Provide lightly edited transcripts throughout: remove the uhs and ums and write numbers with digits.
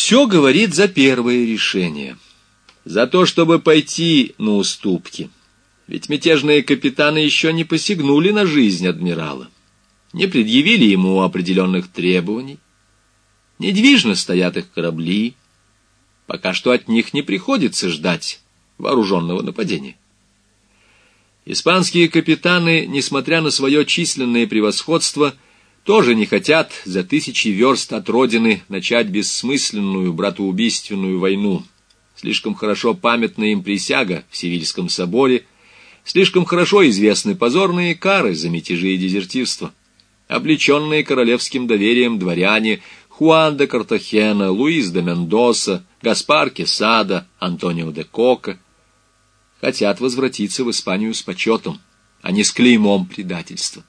Все говорит за первое решение. За то, чтобы пойти на уступки. Ведь мятежные капитаны еще не посягнули на жизнь адмирала, не предъявили ему определенных требований. Недвижно стоят их корабли. Пока что от них не приходится ждать вооруженного нападения. Испанские капитаны, несмотря на свое численное превосходство, тоже не хотят за 1000 верст от родины начать бессмысленную братоубийственную войну. Слишком хорошо памятна им присяга в Севильском соборе, слишком хорошо известны позорные кары за мятежи и дезертирство. Облеченные королевским доверием дворяне Хуан де Картахена, Луис де Мендоса, Гаспар Кесада, Антонио де Кока хотят возвратиться в Испанию с почетом, а не с клеймом предательства.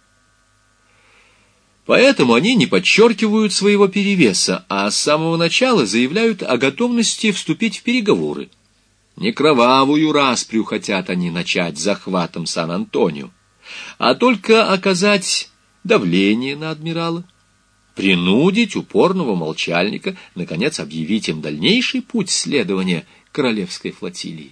Поэтому они не подчеркивают своего перевеса, а с самого начала заявляют о готовности вступить в переговоры. Не кровавую распрю хотят они начать захватом Сан-Антонио, а только оказать давление на адмирала, принудить упорного молчальника, наконец, объявить им дальнейший путь следования королевской флотилии.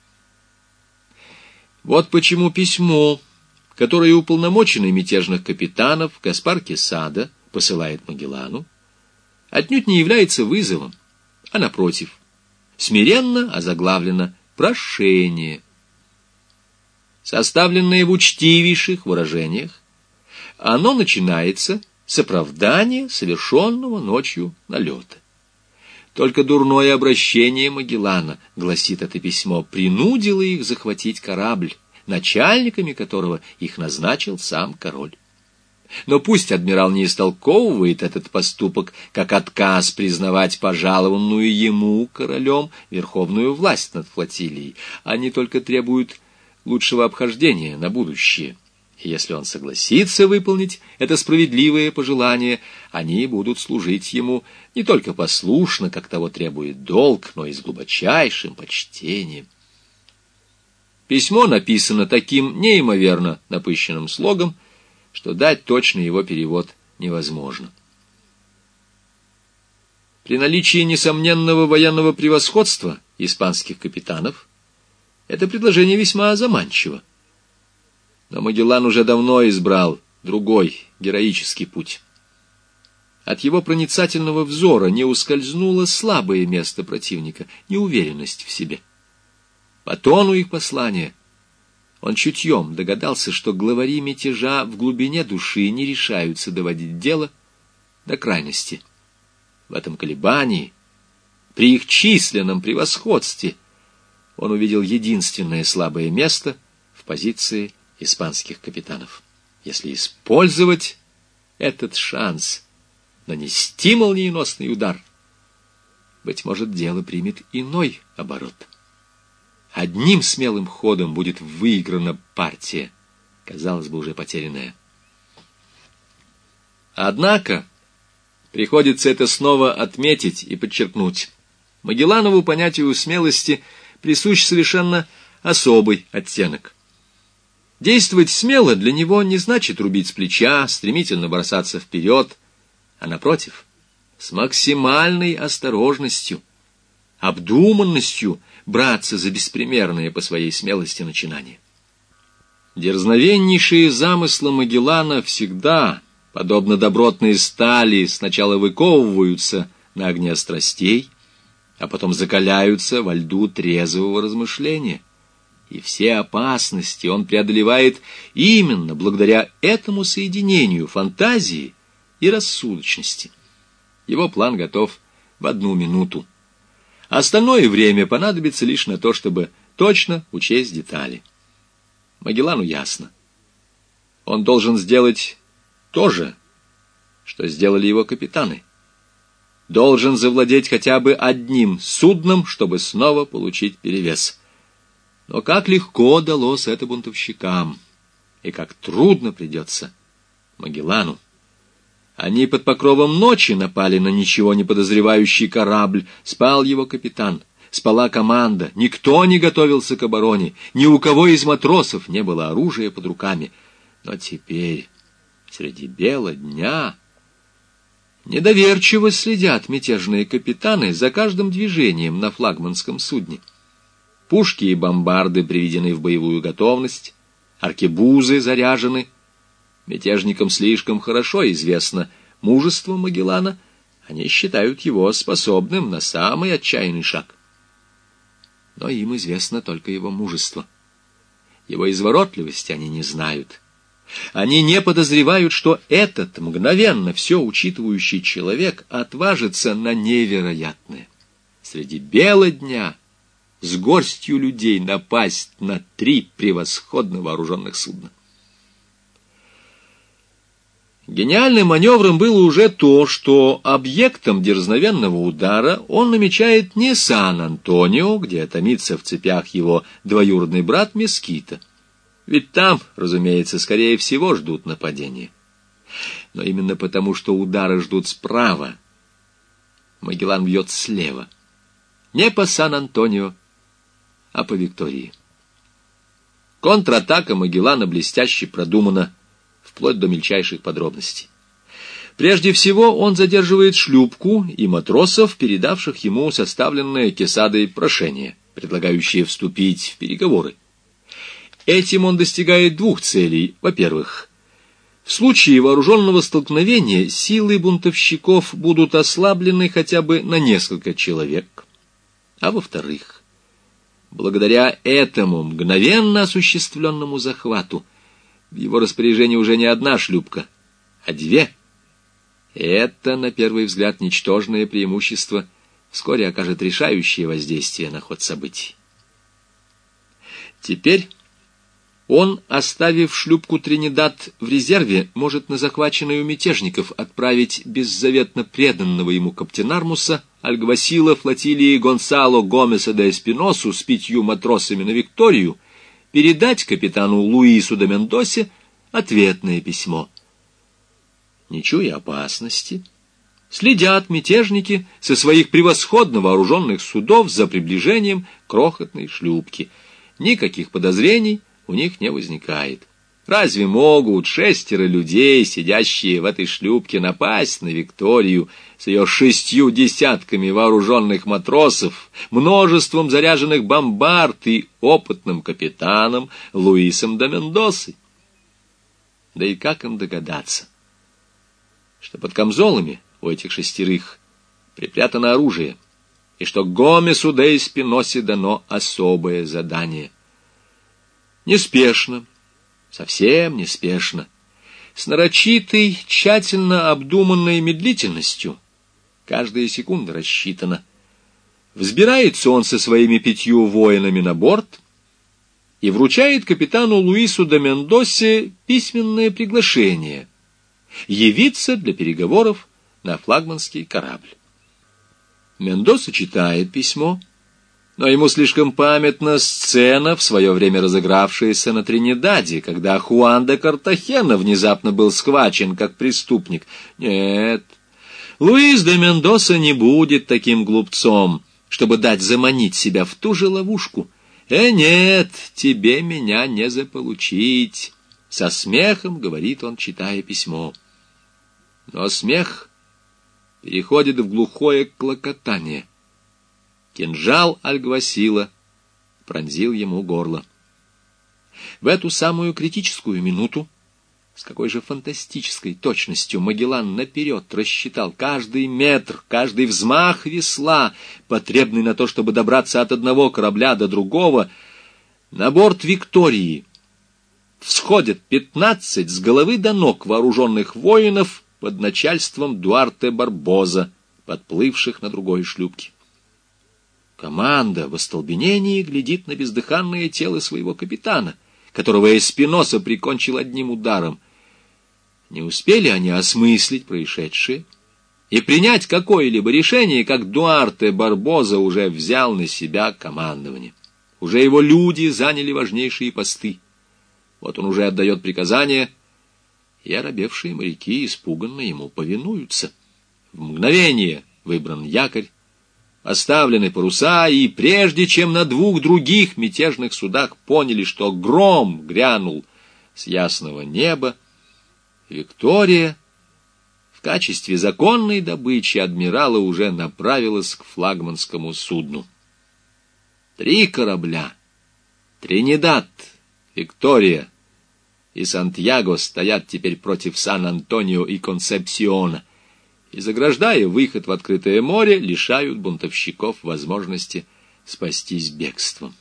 Вот почему письмо, которое уполномоченный мятежных капитанов Гаспар Кесада посылает Магеллану, отнюдь не является вызовом, а, напротив, смиренно озаглавлено «Прошение». Составленное в учтивейших выражениях, оно начинается с оправдания совершенного ночью налета. Только дурное обращение Магеллана, гласит это письмо, принудило их захватить корабль, начальниками которого их назначил сам король. Но пусть адмирал не истолковывает этот поступок как отказ признавать пожалованную ему, королем, верховную власть над флотилией. Они только требуют лучшего обхождения на будущее. И если он согласится выполнить это справедливое пожелание, они будут служить ему не только послушно, как того требует долг, но и с глубочайшим почтением. Письмо написано таким неимоверно напыщенным слогом, что дать точный его перевод невозможно. При наличии несомненного военного превосходства испанских капитанов это предложение весьма заманчиво. Но Магеллан уже давно избрал другой, героический путь. От его проницательного взора не ускользнуло слабое место противника, неуверенность в себе. По тону их послания он чутьем догадался, что главари мятежа в глубине души не решаются доводить дело до крайности. В этом колебании, при их численном превосходстве, он увидел единственное слабое место в позиции испанских капитанов. Если использовать этот шанс, нанести молниеносный удар, быть может, дело примет иной оборот. Одним смелым ходом будет выиграна партия, казалось бы, уже потерянная. Однако приходится это снова отметить и подчеркнуть. Магелланову понятию смелости присущ совершенно особый оттенок. Действовать смело для него не значит рубить с плеча, стремительно бросаться вперед, а, напротив, с максимальной осторожностью, обдуманностью браться за беспримерные по своей смелости начинания. Дерзновеннейшие замыслы Магеллана всегда, подобно добротной стали, сначала выковываются на огне страстей, а потом закаляются во льду трезвого размышления. И все опасности он преодолевает именно благодаря этому соединению фантазии и рассудочности. Его план готов в 1 минуту. Остальное время понадобится лишь на то, чтобы точно учесть детали. Магеллану ясно. Он должен сделать то же, что сделали его капитаны. Должен завладеть хотя бы одним судном, чтобы снова получить перевес. Но как легко далось это бунтовщикам, и как трудно придется Магеллану. Они под покровом ночи напали на ничего не подозревающий корабль. Спал его капитан, спала команда. Никто не готовился к обороне, ни у кого из матросов не было оружия под руками. Но теперь, среди бела дня, Недоверчиво следят мятежные капитаны за каждым движением на флагманском судне. Пушки и бомбарды приведены в боевую готовность, аркебузы заряжены. Мятежникам слишком хорошо известно мужество Магеллана, они считают его способным на самый отчаянный шаг. Но им известно только его мужество. Его изворотливости они не знают. Они не подозревают, что этот мгновенно все учитывающий человек отважится на невероятное. Среди бела дня с горстью людей напасть на 3 превосходно вооруженных судна. Гениальным маневром было уже то, что объектом дерзновенного удара он намечает не Сан-Антонио, где томится в цепях его двоюродный брат Мескита. Ведь там, разумеется, скорее всего ждут нападения. Но именно потому, что удары ждут справа, Магеллан бьет слева. Не по Сан-Антонио, а по Виктории. Контратака Магеллана блестяще продумана, вплоть до мельчайших подробностей. Прежде всего он задерживает шлюпку и матросов, передавших ему составленное Quesadой прошение, предлагающее вступить в переговоры. Этим он достигает 2 целей. Во-первых, в случае вооруженного столкновения силы бунтовщиков будут ослаблены хотя бы на несколько человек. А во-вторых, благодаря этому мгновенно осуществленному захвату в его распоряжении уже не 1 шлюпка, а 2. Это, на первый взгляд, ничтожное преимущество вскоре окажет решающее воздействие на ход событий. Теперь он, оставив шлюпку Тринидад в резерве, может на захваченную у мятежников отправить беззаветно преданного ему каптенармуса альгвасила флотилии Гонсало Гомеса де Эспиносу с 5 матросами на Викторию, передать капитану Луису де Мендосе ответное письмо. Не чуя опасности, следят мятежники со своих превосходно вооруженных судов за приближением крохотной шлюпки. Никаких подозрений у них не возникает. Разве могут 6 людей, сидящие в этой шлюпке, напасть на Викторию с ее 6 десятками вооруженных матросов, множеством заряженных бомбард и опытным капитаном Луисом де Мендосой? Да и как им догадаться, что под камзолами у этих 6 припрятано оружие, и что Гомесу де Эспиносе дано особое задание? Неспешно, совсем неспешно, с нарочитой, тщательно обдуманной медлительностью, каждая секунда рассчитана, взбирается он со своими 5 воинами на борт и вручает капитану Луису де Мендосе письменное приглашение явиться для переговоров на флагманский корабль. Мендоса читает письмо, но ему слишком памятна сцена, в свое время разыгравшаяся на Тринидаде, когда Хуан де Картахена внезапно был схвачен как преступник. Нет, Луис де Мендоса не будет таким глупцом, чтобы дать заманить себя в ту же ловушку. Нет, тебе меня не заполучить, — со смехом говорит он, читая письмо. Но смех переходит в глухое клокотание. Кинжал альгвасила пронзил ему горло. В эту самую критическую минуту, с какой же фантастической точностью Магеллан наперед рассчитал каждый метр, каждый взмах весла, потребный на то, чтобы добраться от одного корабля до другого, на борт Виктории всходят 15 с головы до ног вооруженных воинов под начальством Дуарте Барбоза, подплывших на другой шлюпке. Команда в остолбенении глядит на бездыханное тело своего капитана, которого Эспиноса прикончил одним ударом. Не успели они осмыслить происшедшее и принять какое-либо решение, как Дуарте Барбоза уже взял на себя командование. Уже его люди заняли важнейшие посты. Вот он уже отдает приказания, и оробевшие моряки испуганно ему повинуются. В мгновение выбран якорь, поставлены паруса, и прежде чем на 2 других мятежных судах поняли, что гром грянул с ясного неба, Виктория в в качестве законной добычи адмирала уже направилась к флагманскому судну. 3 корабля — Тринидад, Виктория и Сантьяго — стоят теперь против Сан-Антонио и Консепсиона, и, заграждая выход в открытое море, лишают бунтовщиков возможности спастись бегством.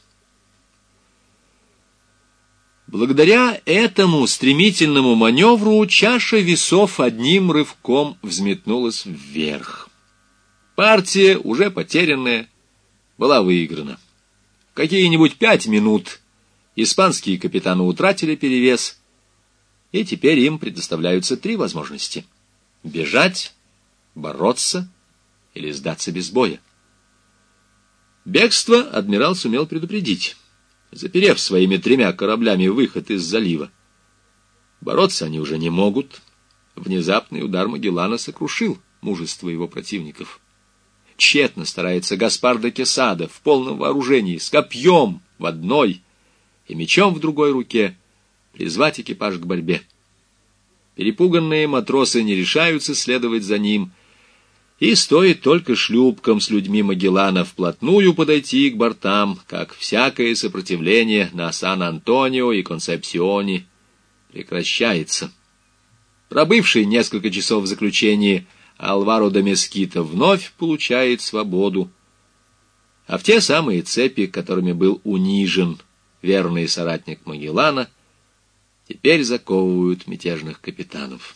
Благодаря этому стремительному маневру чаша весов одним рывком взметнулась вверх. Партия, уже потерянная, была выиграна. В какие-нибудь 5 минут испанские капитаны утратили перевес, и теперь им предоставляются 3 возможности: бежать, бороться или сдаться без боя. Бегство адмирал сумел предупредить, заперев своими 3 кораблями выход из залива. Бороться они уже не могут. Внезапный удар Магеллана сокрушил мужество его противников. Тщетно старается Гаспар де Quesada в полном вооружении, с копьем в одной и мечом в другой руке, призвать экипаж к борьбе. Перепуганные матросы не решаются следовать за ним, и стоит только шлюпкам с людьми Магеллана вплотную подойти к бортам, как всякое сопротивление на Сан-Антонио и Консепсионе прекращается. Пробывший несколько часов в заключении Альваро де Мескита вновь получает свободу, а в те самые цепи, которыми был унижен верный соратник Магеллана, теперь заковывают мятежных капитанов.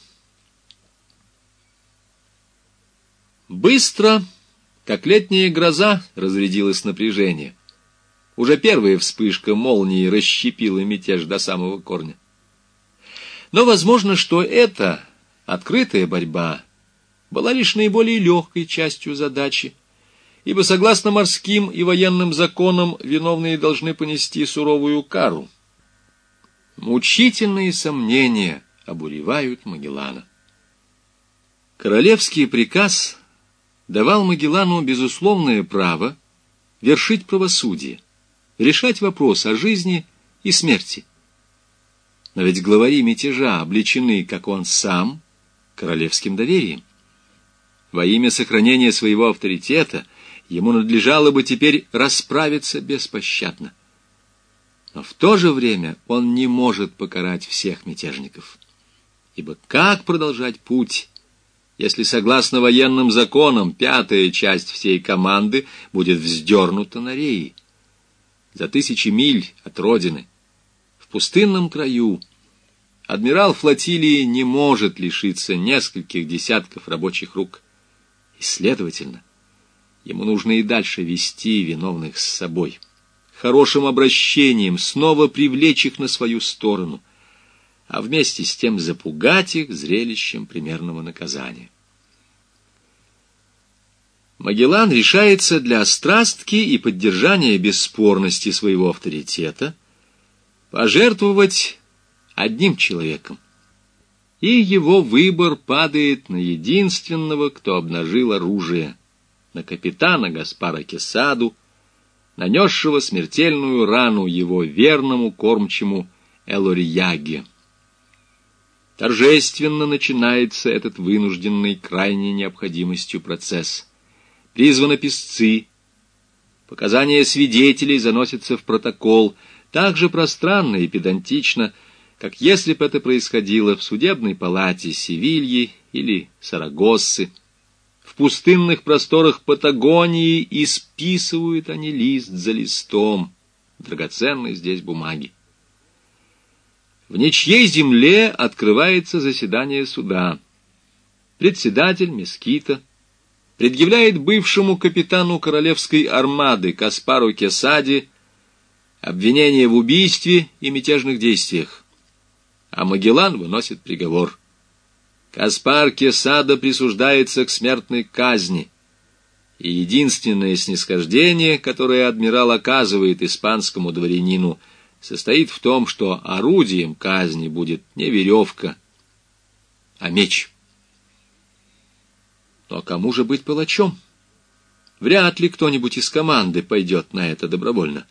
Быстро, как летняя гроза, разрядилось напряжение. Уже первая вспышка молнии расщепила мятеж до самого корня. Но возможно, что эта открытая борьба была лишь наиболее легкой частью задачи, ибо, согласно морским и военным законам, виновные должны понести суровую кару. Мучительные сомнения обуревают Магеллана. Королевский приказ давал Магеллану безусловное право вершить правосудие, решать вопрос о жизни и смерти. Но ведь главари мятежа облечены, как он сам, королевским доверием. Во имя сохранения своего авторитета ему надлежало бы теперь расправиться беспощадно. Но в то же время он не может покарать всех мятежников. Ибо как продолжать путь, если, согласно военным законам, 5-я часть всей команды будет вздернута на реи? За 1000 миль от родины, в пустынном краю, адмирал флотилии не может лишиться нескольких десятков рабочих рук. И, следовательно, ему нужно и дальше вести виновных с собой, хорошим обращением снова привлечь их на свою сторону, а вместе с тем запугать их зрелищем примерного наказания. Магеллан решается для острастки и поддержания бесспорности своего авторитета пожертвовать одним человеком, и его выбор падает на единственного, кто обнажил оружие, на капитана Гаспара Quesadu, нанесшего смертельную рану его верному кормчему Элорьяге. Торжественно начинается этот вынужденный крайней необходимостью процесс. Призваны писцы, показания свидетелей заносятся в протокол так же пространно и педантично, как если бы это происходило в судебной палате Севильи или Сарагоссы. В пустынных просторах Патагонии исписывают они лист за листом драгоценной здесь бумаги. В ничьей земле открывается заседание суда. Председатель Мескита предъявляет бывшему капитану королевской армады Каспару Quesade обвинение в убийстве и мятежных действиях, а Магеллан выносит приговор. Каспар Quesada присуждается к смертной казни, и единственное снисхождение, которое адмирал оказывает испанскому дворянину, состоит в том, что орудием казни будет не веревка, а меч. Но кому же быть палачом? Вряд ли кто-нибудь из команды пойдет на это добровольно.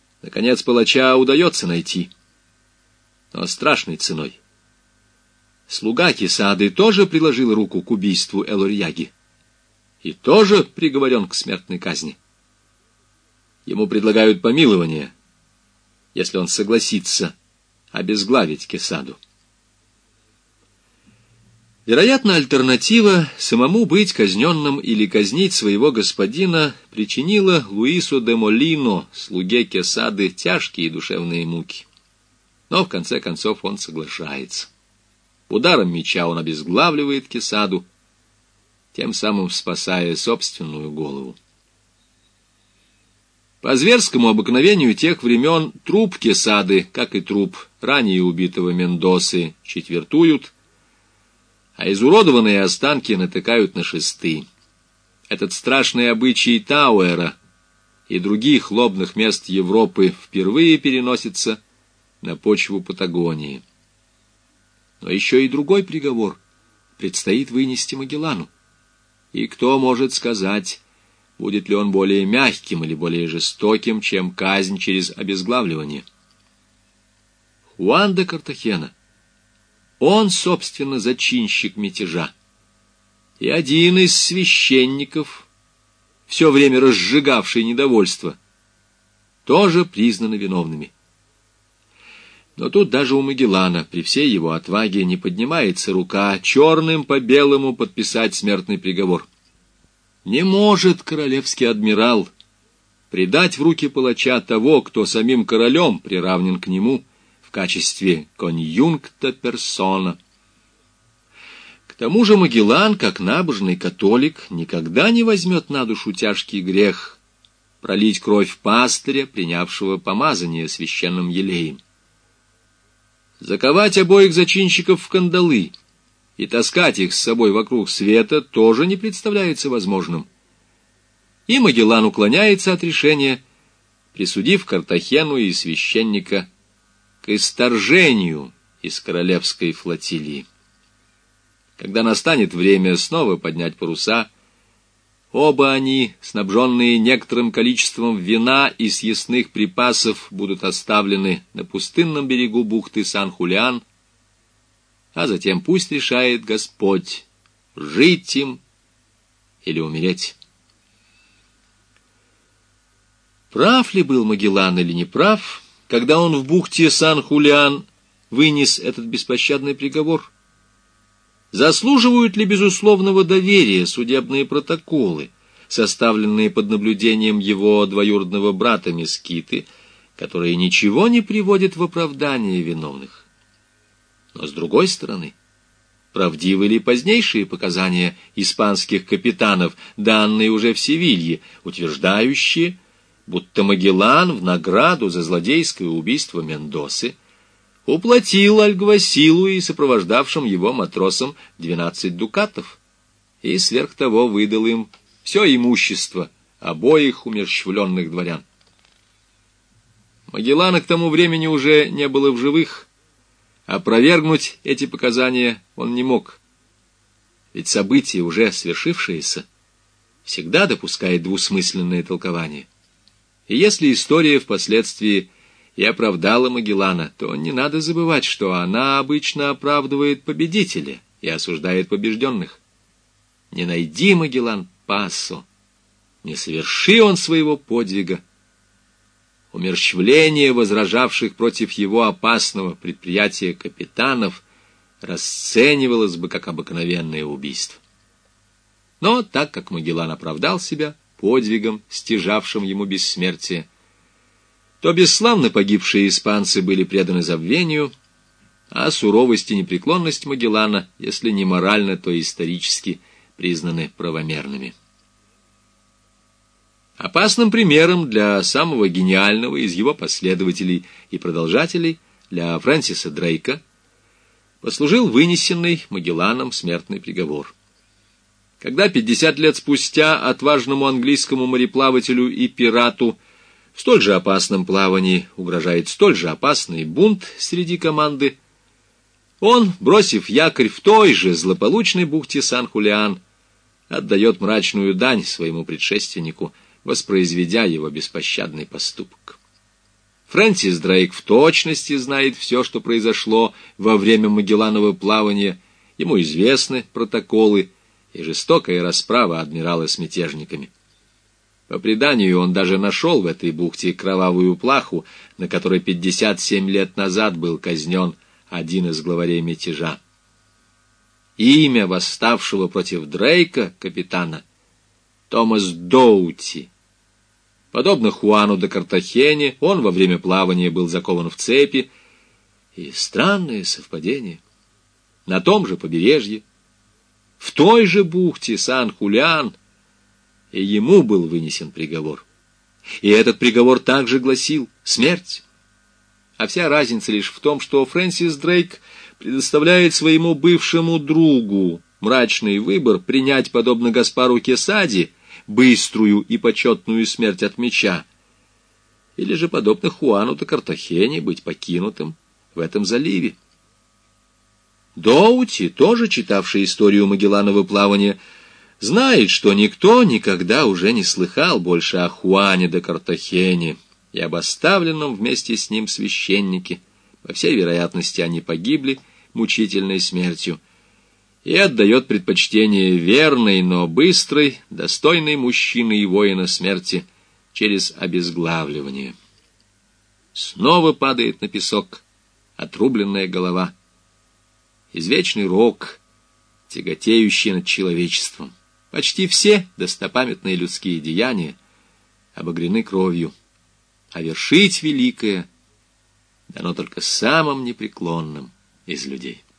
Наконец, палача удается найти, но страшной ценой. Слуга Кесады тоже приложил руку к убийству Элорьяги и тоже приговорен к смертной казни. Ему предлагают помилование, если он согласится обезглавить Кесаду. Вероятно, альтернатива самому быть казненным или казнить своего господина причинила Луису де Молино, слуге Кесады, тяжкие душевные муки. Но в конце концов он соглашается. Ударом меча он обезглавливает Кесаду, тем самым спасая собственную голову. По зверскому обыкновению тех времен труп Кесады, как и труп ранее убитого Мендосы, четвертуют, а изуродованные останки натыкают на шесты. Этот страшный обычай Тауэра и других лобных мест Европы впервые переносится на почву Патагонии. Но еще и другой приговор предстоит вынести Магеллану. И кто может сказать, будет ли он более мягким или более жестоким, чем казнь через обезглавливание? Хуан де Картахена, он, собственно, зачинщик мятежа, и один из священников, все время разжигавший недовольство, тоже признаны виновными. Но тут даже у Магеллана, при всей его отваге, не поднимается рука черным по белому подписать смертный приговор. Не может королевский адмирал предать в руки палача того, кто самим королем приравнен к нему в качестве конъюнкта персона. К тому же Магеллан, как набожный католик, никогда не возьмет на душу тяжкий грех пролить кровь пастыря, принявшего помазание священным елеем. Заковать обоих зачинщиков в кандалы и таскать их с собой вокруг света тоже не представляется возможным. И Магеллан уклоняется от решения, присудив Картахену и священника к исторжению из королевской флотилии. Когда настанет время снова поднять паруса, оба они, снабженные некоторым количеством вина и съестных припасов, будут оставлены на пустынном берегу бухты Сан-Хулиан, а затем пусть решает Господь, жить им или умереть. Прав ли был Магеллан или не прав, когда он в бухте Сан-Хулиан вынес этот беспощадный приговор? Заслуживают ли безусловного доверия судебные протоколы, составленные под наблюдением его двоюродного брата Мескиты, которые ничего не приводят в оправдание виновных? Но с другой стороны, правдивы ли позднейшие показания испанских капитанов, данные уже в Севилье, утверждающие, будто Магеллан в награду за злодейское убийство Мендосы уплатил альгвасилу и сопровождавшим его матросам 12 дукатов, и сверх того выдал им все имущество обоих умерщвленных дворян. Магеллана к тому времени уже не было в живых, опровергнуть эти показания он не мог, ведь события, уже свершившиеся, всегда допускает двусмысленное толкование. И если история впоследствии и оправдала Магеллана, то не надо забывать, что она обычно оправдывает победителя и осуждает побежденных. Не найди Магеллан Пассо, не соверши он своего подвига, умерщвление возражавших против его опасного предприятия капитанов расценивалось бы как обыкновенное убийство. Но так как Магеллан оправдал себя подвигом, стяжавшим ему бессмертие, то бесславно погибшие испанцы были преданы забвению, а суровость и непреклонность Магеллана, если не морально, то исторически признаны правомерными. Опасным примером для самого гениального из его последователей и продолжателей, для Фрэнсиса Дрейка, послужил вынесенный Магелланом смертный приговор. Когда 50 лет спустя отважному английскому мореплавателю и пирату в столь же опасном плавании угрожает столь же опасный бунт среди команды, он, бросив якорь в той же злополучной бухте Сан-Хулиан, отдает мрачную дань своему предшественнику, воспроизведя его беспощадный поступок. Фрэнсис Дрейк в точности знает все, что произошло во время Магелланова плавания. Ему известны протоколы и жестокая расправа адмирала с мятежниками. По преданию, он даже нашел в этой бухте кровавую плаху, на которой 57 лет назад был казнен один из главарей мятежа. Имя восставшего против Дрейка капитана — Томас Доути. Подобно Хуану де Картахене, он во время плавания был закован в цепи. И странное совпадение. На том же побережье, в той же бухте Сан-Хулиан, и ему был вынесен приговор. И этот приговор также гласил «смерть». А вся разница лишь в том, что Фрэнсис Дрейк предоставляет своему бывшему другу мрачный выбор принять, подобно Гаспару Кесади, быструю и почетную смерть от меча, или же, подобно Хуану де Картахене, быть покинутым в этом заливе. Доути, тоже читавший историю Магелланова плавания, знает, что никто никогда уже не слыхал больше о Хуане де Картахене и об оставленном вместе с ним священнике. По всей вероятности, они погибли мучительной смертью, и отдает предпочтение верной, но быстрой, достойной мужчины и воина смерти через обезглавливание. Снова падает на песок отрубленная голова. Извечный рок, тяготеющий над человечеством. Почти все достопамятные людские деяния обогрены кровью, а вершить великое дано только самым непреклонным из людей.